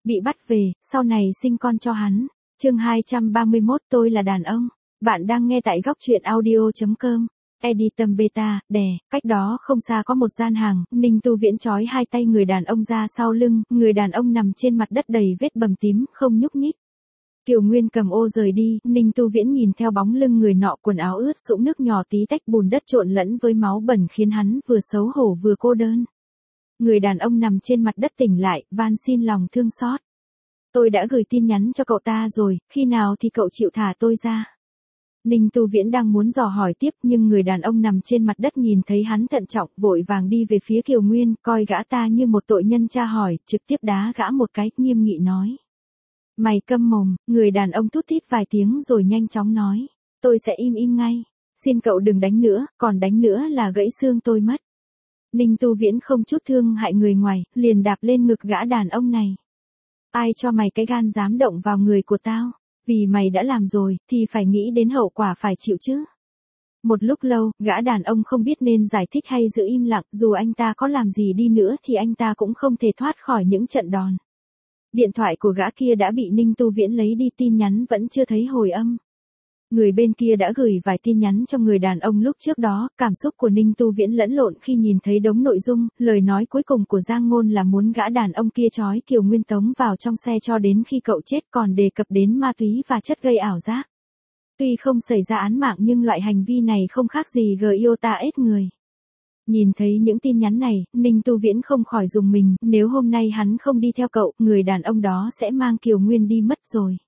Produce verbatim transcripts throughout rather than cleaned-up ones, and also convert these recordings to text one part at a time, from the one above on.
bị bắt về, sau này sinh con cho hắn. Chương hai trăm ba mươi mốt tôi là đàn ông. Bạn đang nghe tại góc truyện audio chấm com. Editum beta, đè, cách đó không xa có một gian hàng, Ninh Tu Viễn trói hai tay người đàn ông ra sau lưng, người đàn ông nằm trên mặt đất đầy vết bầm tím, không nhúc nhích. Kiều Nguyên cầm ô rời đi, Ninh Tu Viễn nhìn theo bóng lưng người nọ, quần áo ướt sũng nước nhỏ tí tách bùn đất trộn lẫn với máu bẩn khiến hắn vừa xấu hổ vừa cô đơn. Người đàn ông nằm trên mặt đất tỉnh lại, van xin lòng thương xót. Tôi đã gửi tin nhắn cho cậu ta rồi, khi nào thì cậu chịu thả tôi ra? Ninh Tu Viễn đang muốn dò hỏi tiếp nhưng người đàn ông nằm trên mặt đất nhìn thấy hắn thận trọng, vội vàng đi về phía Kiều Nguyên, coi gã ta như một tội nhân tra hỏi, trực tiếp đá gã một cái, nghiêm nghị nói. Mày câm mồm, người đàn ông thút thít vài tiếng rồi nhanh chóng nói. Tôi sẽ im im ngay, xin cậu đừng đánh nữa, còn đánh nữa là gãy xương tôi mất. Ninh Tu Viễn không chút thương hại người ngoài, liền đạp lên ngực gã đàn ông này. Ai cho mày cái gan dám động vào người của tao? Vì mày đã làm rồi, thì phải nghĩ đến hậu quả phải chịu chứ. Một lúc lâu, gã đàn ông không biết nên giải thích hay giữ im lặng, dù anh ta có làm gì đi nữa thì anh ta cũng không thể thoát khỏi những trận đòn. Điện thoại của gã kia đã bị Ninh Tu Viễn lấy đi, tin nhắn vẫn chưa thấy hồi âm. Người bên kia đã gửi vài tin nhắn cho người đàn ông lúc trước đó, cảm xúc của Ninh Tu Viễn lẫn lộn khi nhìn thấy đống nội dung, lời nói cuối cùng của Giang Ngôn là muốn gã đàn ông kia trói Kiều Nguyên tống vào trong xe cho đến khi cậu chết, còn đề cập đến ma túy và chất gây ảo giác. Tuy không xảy ra án mạng nhưng loại hành vi này không khác gì gờ yêu ta ết người. Nhìn thấy những tin nhắn này, Ninh Tu Viễn không khỏi rùng mình, nếu hôm nay hắn không đi theo cậu, người đàn ông đó sẽ mang Kiều Nguyên đi mất rồi.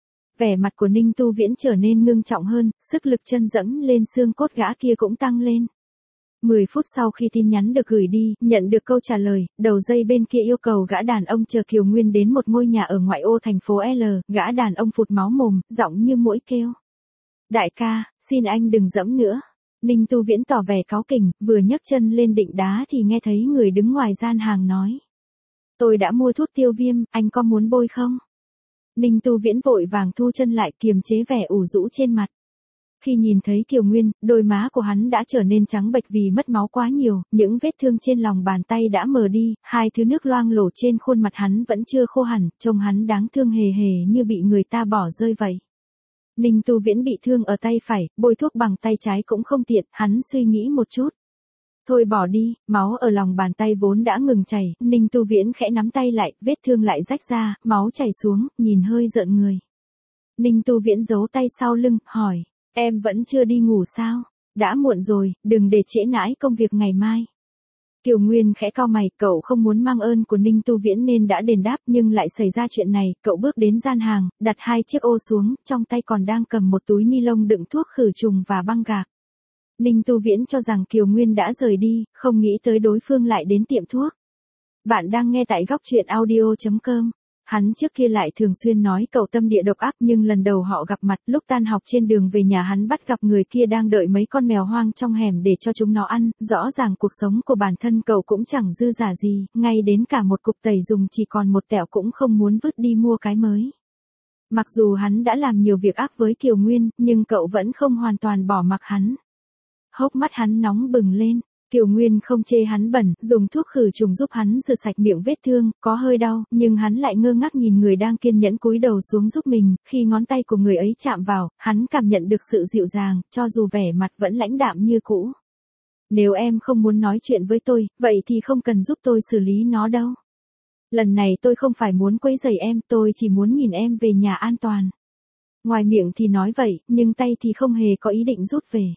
Vẻ mặt của Ninh Tu Viễn trở nên ngưng trọng hơn, sức lực chân dẫm lên xương cốt gã kia cũng tăng lên. mười phút sau khi tin nhắn được gửi đi, nhận được câu trả lời, đầu dây bên kia yêu cầu gã đàn ông chờ Kiều Nguyên đến một ngôi nhà ở ngoại ô thành phố L, gã đàn ông phụt máu mồm, giọng như muỗi kêu. Đại ca, xin anh đừng dẫm nữa. Ninh Tu Viễn tỏ vẻ cáu kỉnh, vừa nhấc chân lên định đá thì nghe thấy người đứng ngoài gian hàng nói. Tôi đã mua thuốc tiêu viêm, anh có muốn bôi không? Ninh Tu Viễn vội vàng thu chân lại, kiềm chế vẻ ủ rũ trên mặt. Khi nhìn thấy Kiều Nguyên, đôi má của hắn đã trở nên trắng bệch vì mất máu quá nhiều, những vết thương trên lòng bàn tay đã mờ đi, hai thứ nước loang lổ trên khuôn mặt hắn vẫn chưa khô hẳn, trông hắn đáng thương hề hề như bị người ta bỏ rơi vậy. Ninh Tu Viễn bị thương ở tay phải, bôi thuốc bằng tay trái cũng không tiện, hắn suy nghĩ một chút. Thôi bỏ đi, máu ở lòng bàn tay vốn đã ngừng chảy, Ninh Tu Viễn khẽ nắm tay lại, vết thương lại rách ra, máu chảy xuống, nhìn hơi rợn người. Ninh Tu Viễn giấu tay sau lưng, hỏi, em vẫn chưa đi ngủ sao? Đã muộn rồi, đừng để trễ nải công việc ngày mai. Kiều Nguyên khẽ cau mày, cậu không muốn mang ơn của Ninh Tu Viễn nên đã đền đáp, nhưng lại xảy ra chuyện này, cậu bước đến gian hàng, đặt hai chiếc ô xuống, trong tay còn đang cầm một túi ni lông đựng thuốc khử trùng và băng gạc. Ninh Tu Viễn cho rằng Kiều Nguyên đã rời đi, không nghĩ tới đối phương lại đến tiệm thuốc. Bạn đang nghe tại góc truyện audio chấm com. Hắn trước kia lại thường xuyên nói cậu tâm địa độc ác, nhưng lần đầu họ gặp mặt, lúc tan học trên đường về nhà hắn bắt gặp người kia đang đợi mấy con mèo hoang trong hẻm để cho chúng nó ăn, rõ ràng cuộc sống của bản thân cậu cũng chẳng dư giả gì, ngay đến cả một cục tẩy dùng chỉ còn một tẹo cũng không muốn vứt đi mua cái mới. Mặc dù hắn đã làm nhiều việc ác với Kiều Nguyên, nhưng cậu vẫn không hoàn toàn bỏ mặc hắn. Hốc mắt hắn nóng bừng lên. Kiều Nguyên không chê hắn bẩn, dùng thuốc khử trùng giúp hắn rửa sạch miệng vết thương, có hơi đau, nhưng hắn lại ngơ ngác nhìn người đang kiên nhẫn cúi đầu xuống giúp mình, khi ngón tay của người ấy chạm vào, hắn cảm nhận được sự dịu dàng, cho dù vẻ mặt vẫn lãnh đạm như cũ. Nếu em không muốn nói chuyện với tôi, vậy thì không cần giúp tôi xử lý nó đâu. Lần này tôi không phải muốn quấy rầy em, tôi chỉ muốn nhìn em về nhà an toàn. Ngoài miệng thì nói vậy, nhưng tay thì không hề có ý định rút về.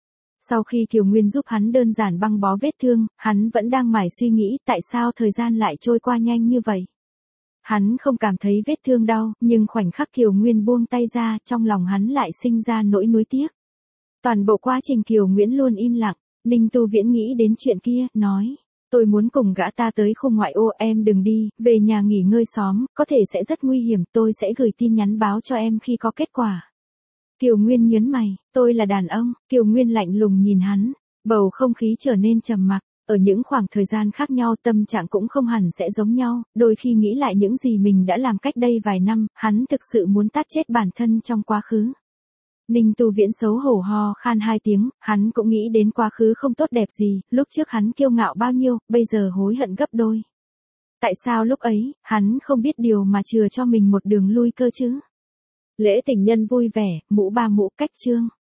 Sau khi Kiều Nguyên giúp hắn đơn giản băng bó vết thương, hắn vẫn đang mải suy nghĩ tại sao thời gian lại trôi qua nhanh như vậy. Hắn không cảm thấy vết thương đau, nhưng khoảnh khắc Kiều Nguyên buông tay ra, trong lòng hắn lại sinh ra nỗi nuối tiếc. Toàn bộ quá trình Kiều Nguyễn luôn im lặng, Ninh Tu Viễn nghĩ đến chuyện kia, nói, tôi muốn cùng gã ta tới khu ngoại ô, em đừng đi, về nhà nghỉ ngơi xóm, có thể sẽ rất nguy hiểm, tôi sẽ gửi tin nhắn báo cho em khi có kết quả. Kiều Nguyên nhớn mày, tôi là đàn ông, Kiều Nguyên lạnh lùng nhìn hắn, bầu không khí trở nên trầm mặc, ở những khoảng thời gian khác nhau tâm trạng cũng không hẳn sẽ giống nhau, đôi khi nghĩ lại những gì mình đã làm cách đây vài năm, hắn thực sự muốn tát chết bản thân trong quá khứ. Ninh Tu Viễn xấu hổ ho khan hai tiếng, hắn cũng nghĩ đến quá khứ không tốt đẹp gì, lúc trước hắn kiêu ngạo bao nhiêu, bây giờ hối hận gấp đôi. Tại sao lúc ấy, hắn không biết điều mà chừa cho mình một đường lui cơ chứ? Lễ tình nhân vui vẻ, mũ ba mũ cách chương.